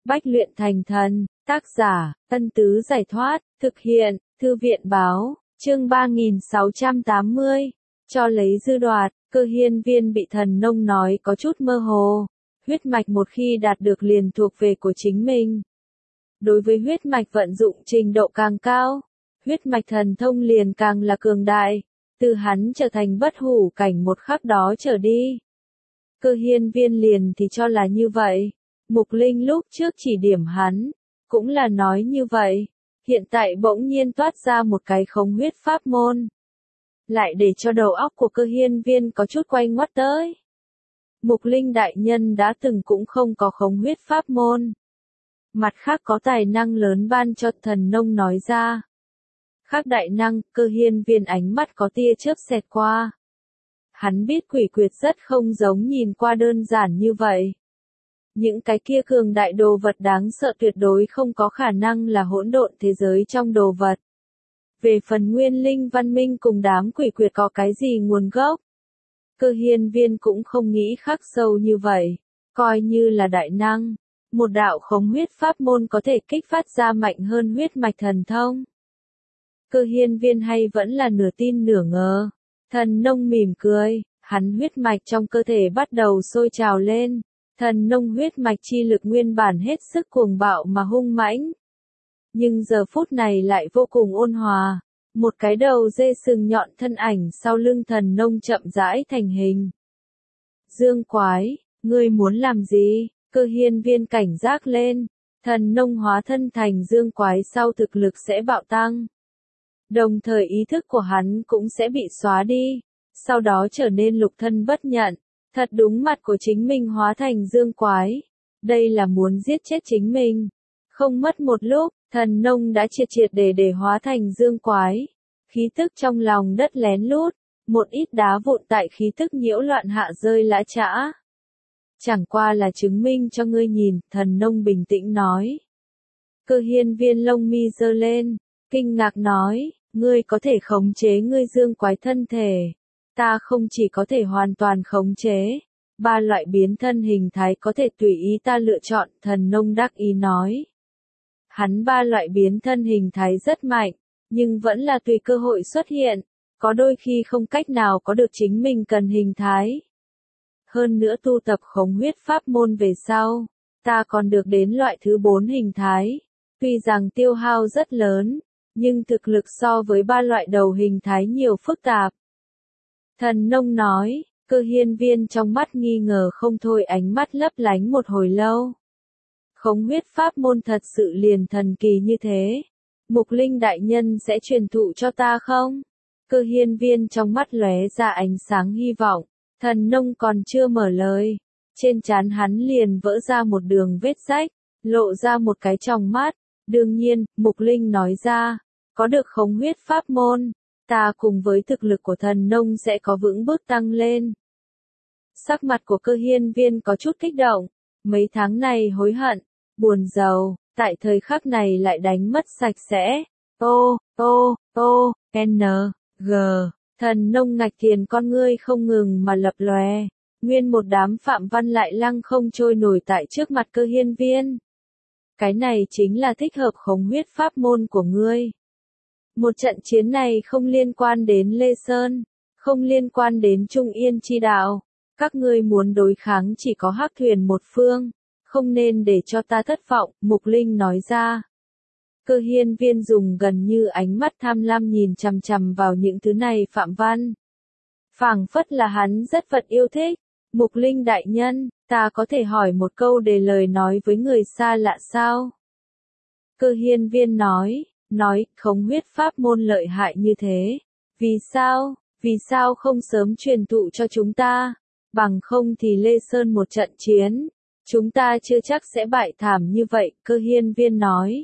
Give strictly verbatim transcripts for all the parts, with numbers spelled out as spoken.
Bách luyện thành thần, tác giả, Ân Tứ Giải Thoát, thực hiện, Thư viện Báo, chương ba nghìn sáu trăm tám mươi, cho lấy dư đoạt, Cơ Hiên Viên bị thần nông nói có chút mơ hồ, huyết mạch một khi đạt được liền thuộc về của chính mình. Đối với huyết mạch vận dụng trình độ càng cao, huyết mạch thần thông liền càng là cường đại, từ hắn trở thành bất hủ cảnh một khắc đó trở đi. Cơ Hiên Viên liền thì cho là như vậy. Mục Linh lúc trước chỉ điểm hắn, cũng là nói như vậy, hiện tại bỗng nhiên toát ra một cái khống huyết pháp môn. Lại để cho đầu óc của Cơ Hiên Viên có chút quay ngoắt tới. Mục Linh đại nhân đã từng cũng không có khống huyết pháp môn. Mặt khác có tài năng lớn ban cho thần nông nói ra. Khác đại năng, Cơ Hiên Viên ánh mắt có tia chớp xẹt qua. Hắn biết quỷ quyệt rất không giống nhìn qua đơn giản như vậy. Những cái kia cường đại đồ vật đáng sợ tuyệt đối không có khả năng là hỗn độn thế giới trong đồ vật. Về phần nguyên linh văn minh cùng đám quỷ quyệt có cái gì nguồn gốc? Cơ Hiên Viên cũng không nghĩ khắc sâu như vậy, coi như là đại năng. Một đạo khống huyết pháp môn có thể kích phát ra mạnh hơn huyết mạch thần thông. Cơ Hiên Viên hay vẫn là nửa tin nửa ngờ. Thần nông mỉm cười, hắn huyết mạch trong cơ thể bắt đầu sôi trào lên. Thần nông huyết mạch chi lực nguyên bản hết sức cuồng bạo mà hung mãnh. Nhưng giờ phút này lại vô cùng ôn hòa. Một cái đầu dê sừng nhọn thân ảnh sau lưng thần nông chậm rãi thành hình. Dương Quái, ngươi muốn làm gì? Cơ Hiên Viên cảnh giác lên. Thần nông hóa thân thành Dương Quái sau thực lực sẽ bạo tăng. Đồng thời ý thức của hắn cũng sẽ bị xóa đi. Sau đó trở nên lục thân bất nhận. Thật đúng mặt của chính mình hóa thành Dương Quái. Đây là muốn giết chết chính mình. Không mất một lúc, thần nông đã triệt triệt để để hóa thành Dương Quái. Khí tức trong lòng đất lén lút. Một ít đá vụn tại khí tức nhiễu loạn hạ rơi lã chã. Chẳng qua là chứng minh cho ngươi nhìn, thần nông bình tĩnh nói. Cơ Hiên Viên lông mi giơ lên, kinh ngạc nói, ngươi có thể khống chế ngươi Dương Quái thân thể. Ta không chỉ có thể hoàn toàn khống chế, ba loại biến thân hình thái có thể tùy ý ta lựa chọn, thần nông đắc ý nói. Hắn ba loại biến thân hình thái rất mạnh, nhưng vẫn là tùy cơ hội xuất hiện, có đôi khi không cách nào có được chính mình cần hình thái. Hơn nữa tu tập khống huyết pháp môn về sau, ta còn được đến loại thứ bốn hình thái, tuy rằng tiêu hao rất lớn, nhưng thực lực so với ba loại đầu hình thái nhiều phức tạp. Thần nông nói, Cơ Hiên Viên trong mắt nghi ngờ không thôi ánh mắt lấp lánh một hồi lâu. Khống huyết pháp môn thật sự liền thần kỳ như thế. Mục Linh đại nhân sẽ truyền thụ cho ta không? Cơ Hiên Viên trong mắt lóe ra ánh sáng hy vọng. Thần nông còn chưa mở lời. Trên trán hắn liền vỡ ra một đường vết rách, lộ ra một cái tròng mắt. Đương nhiên, Mục Linh nói ra, có được khống huyết pháp môn. Ta cùng với thực lực của thần nông sẽ có vững bước tăng lên. Sắc mặt của Cơ Hiên Viên có chút kích động. Mấy tháng này hối hận, buồn rầu, tại thời khắc này lại đánh mất sạch sẽ. Ô, ô, ô, N, G, thần nông ngạch thiền con ngươi không ngừng mà lập lòe. Nguyên một đám phạm văn lại lăng không trôi nổi tại trước mặt Cơ Hiên Viên. Cái này chính là thích hợp khống huyết pháp môn của ngươi. Một trận chiến này không liên quan đến Lê Sơn, không liên quan đến Trung Yên chi đạo. Các ngươi muốn đối kháng chỉ có Hắc Thuyền một phương, không nên để cho ta thất vọng, Mục Linh nói ra. Cơ Hiên Viên dùng gần như ánh mắt tham lam nhìn chằm chằm vào những thứ này phạm văn. Phảng phất là hắn rất vật yêu thích. Mục Linh đại nhân, ta có thể hỏi một câu để lời nói với người xa lạ sao? Cơ Hiên Viên nói. Nói, khống huyết pháp môn lợi hại như thế. Vì sao, vì sao không sớm truyền thụ cho chúng ta? Bằng không thì Lê Sơn một trận chiến. Chúng ta chưa chắc sẽ bại thảm như vậy, Cơ Hiên Viên nói.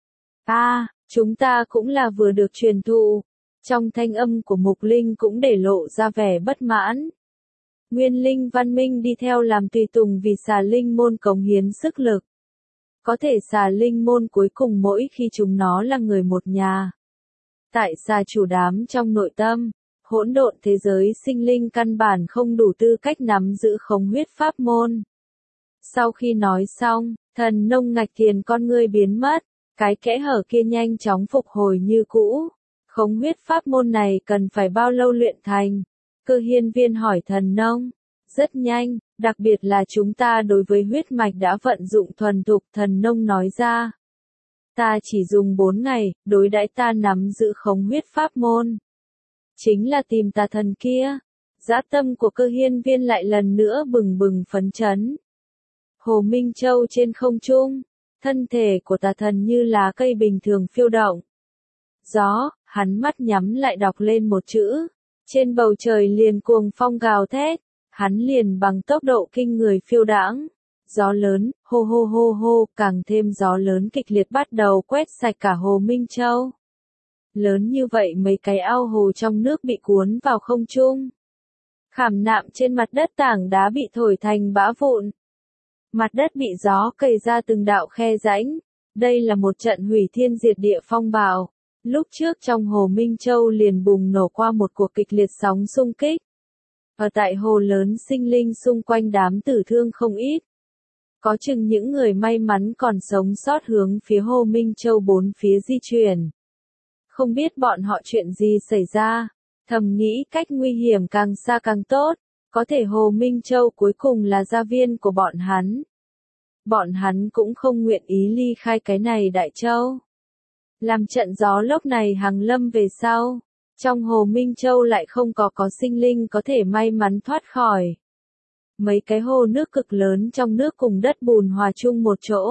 À, chúng ta cũng là vừa được truyền thụ. Trong thanh âm của Mục Linh cũng để lộ ra vẻ bất mãn. Nguyên linh văn minh đi theo làm tùy tùng vì xà linh môn cống hiến sức lực. Có thể xà linh môn cuối cùng mỗi khi chúng nó là người một nhà. Tại xà chủ đám trong nội tâm, hỗn độn thế giới sinh linh căn bản không đủ tư cách nắm giữ khống huyết pháp môn. Sau khi nói xong, Thần nông ngạch thiền con ngươi biến mất, cái kẽ hở kia nhanh chóng phục hồi như cũ. Khống huyết pháp môn này cần phải bao lâu luyện thành? Cơ hiên viên hỏi thần nông. Rất nhanh, đặc biệt là chúng ta đối với huyết mạch đã vận dụng thuần thục, thần nông nói ra. Ta chỉ dùng bốn ngày, đối đãi ta nắm giữ khống huyết pháp môn. Chính là tìm tà thần kia. Dã tâm của cơ hiên viên lại lần nữa bừng bừng phấn chấn. Hồ Minh Châu trên không trung, thân thể của tà thần như lá cây bình thường phiêu động. Gió, hắn mắt nhắm lại đọc lên một chữ. Trên bầu trời liền cuồng phong gào thét, hắn liền bằng tốc độ kinh người phiêu đãng. Gió lớn, hô hô hô hô, càng thêm gió lớn kịch liệt bắt đầu quét sạch cả Hồ Minh Châu. Lớn như vậy mấy cái ao hồ trong nước bị cuốn vào không trung. Khảm nạm trên mặt đất tảng đá bị thổi thành bã vụn. Mặt đất bị gió cày ra từng đạo khe rãnh. Đây là một trận hủy thiên diệt địa phong bạo. Lúc trước trong Hồ Minh Châu liền bùng nổ qua một cuộc kịch liệt sóng xung kích. Ở tại hồ lớn sinh linh xung quanh đám tử thương không ít. Có chừng những người may mắn còn sống sót hướng phía Hồ Minh Châu bốn phía di chuyển. Không biết bọn họ chuyện gì xảy ra, thầm nghĩ cách nguy hiểm càng xa càng tốt, có thể Hồ Minh Châu cuối cùng là gia viên của bọn hắn. Bọn hắn cũng không nguyện ý ly khai cái này Đại Châu. Làm trận gió lốc này hàng lâm về sau, trong Hồ Minh Châu lại không có có sinh linh có thể may mắn thoát khỏi. Mấy cái hồ nước cực lớn trong nước cùng đất bùn hòa chung một chỗ.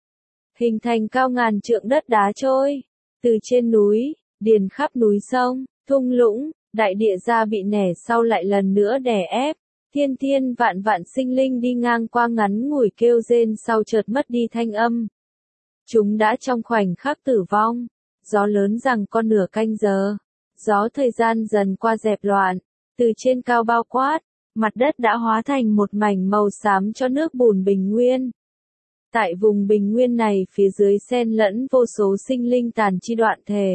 Hình thành cao ngàn trượng đất đá trôi. Từ trên núi, điền khắp núi sông, thung lũng, đại địa ra bị nẻ sau lại lần nữa đè ép. Thiên thiên vạn vạn sinh linh đi ngang qua ngắn ngủi kêu rên sau chợt mất đi thanh âm. Chúng đã trong khoảnh khắc tử vong. Gió lớn rằng con nửa canh giờ. Gió thời gian dần qua dẹp loạn. Từ trên cao bao quát, mặt đất đã hóa thành một mảnh màu xám cho nước bùn bình nguyên. Tại vùng bình nguyên này phía dưới xen lẫn vô số sinh linh tàn chi đoạn thể.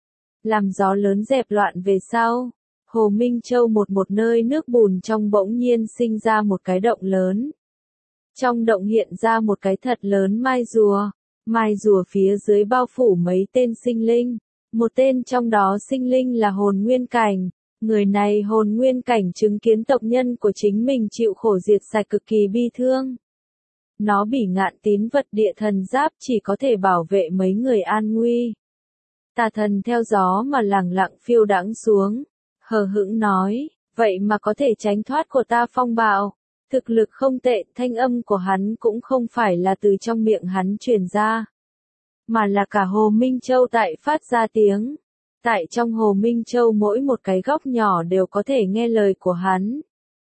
Làm gió lớn dẹp loạn về sau, Hồ Minh Châu một một nơi nước bùn trong bỗng nhiên sinh ra một cái động lớn. Trong động hiện ra một cái thật lớn mai rùa, mai rùa phía dưới bao phủ mấy tên sinh linh. Một tên trong đó sinh linh là hồn nguyên cảnh. Người này hồn nguyên cảnh chứng kiến tộc nhân của chính mình chịu khổ diệt sạch cực kỳ bi thương. Nó bỉ ngạn tín vật địa thần giáp chỉ có thể bảo vệ mấy người an nguy. Tà thần theo gió mà lẳng lặng phiêu đãng xuống, hờ hững nói, vậy mà có thể tránh thoát của ta phong bạo. Thực lực không tệ, thanh âm của hắn cũng không phải là từ trong miệng hắn truyền ra, mà là cả Hồ Minh Châu tại phát ra tiếng. Tại trong Hồ Minh Châu mỗi một cái góc nhỏ đều có thể nghe lời của hắn.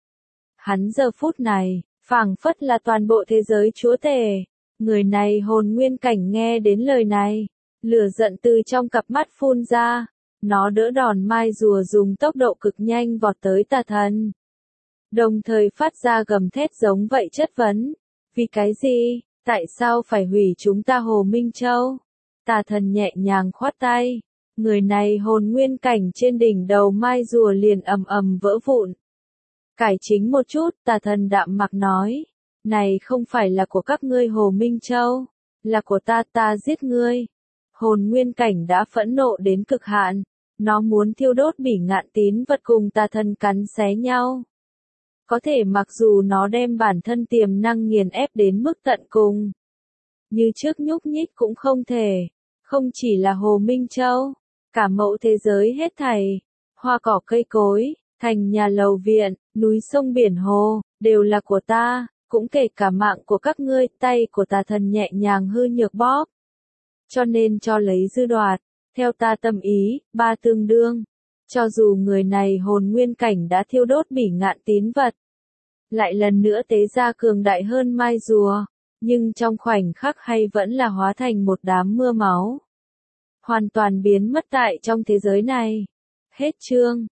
Hắn giờ phút này, phảng phất là toàn bộ thế giới chúa tể. Người này hồn nguyên cảnh nghe đến lời này, lửa giận từ trong cặp mắt phun ra. Nó đỡ đòn mai rùa dùng tốc độ cực nhanh vọt tới tà thần. Đồng thời phát ra gầm thét giống vậy chất vấn. Vì cái gì? Tại sao phải hủy chúng ta Hồ Minh Châu? Tà thần nhẹ nhàng khoát tay. Người này hồn nguyên cảnh trên đỉnh đầu mai rùa liền ầm ầm vỡ vụn. Cải chính một chút, tà thần đạm mặc nói. Này không phải là của các ngươi Hồ Minh Châu, là của ta, ta giết ngươi. Hồn nguyên cảnh đã phẫn nộ đến cực hạn. Nó muốn thiêu đốt bỉ ngạn tín vật cùng tà thần cắn xé nhau. Có thể mặc dù nó đem bản thân tiềm năng nghiền ép đến mức tận cùng. Như trước nhúc nhích cũng không thể. Không chỉ là Hồ Minh Châu, cả mẫu thế giới hết thảy. Hoa cỏ cây cối, thành nhà lầu viện, núi sông biển hồ, đều là của ta, cũng kể cả mạng của các ngươi. Tay của tà thần nhẹ nhàng hư nhược bóp. Cho nên cho lấy dư đoạt, theo ta tâm ý, ba tương đương. Cho dù người này hồn nguyên cảnh đã thiêu đốt bỉ ngạn tín vật, lại lần nữa tế ra cường đại hơn mai rùa, nhưng trong khoảnh khắc hay vẫn là hóa thành một đám mưa máu. Hoàn toàn biến mất tại trong thế giới này. Hết chương.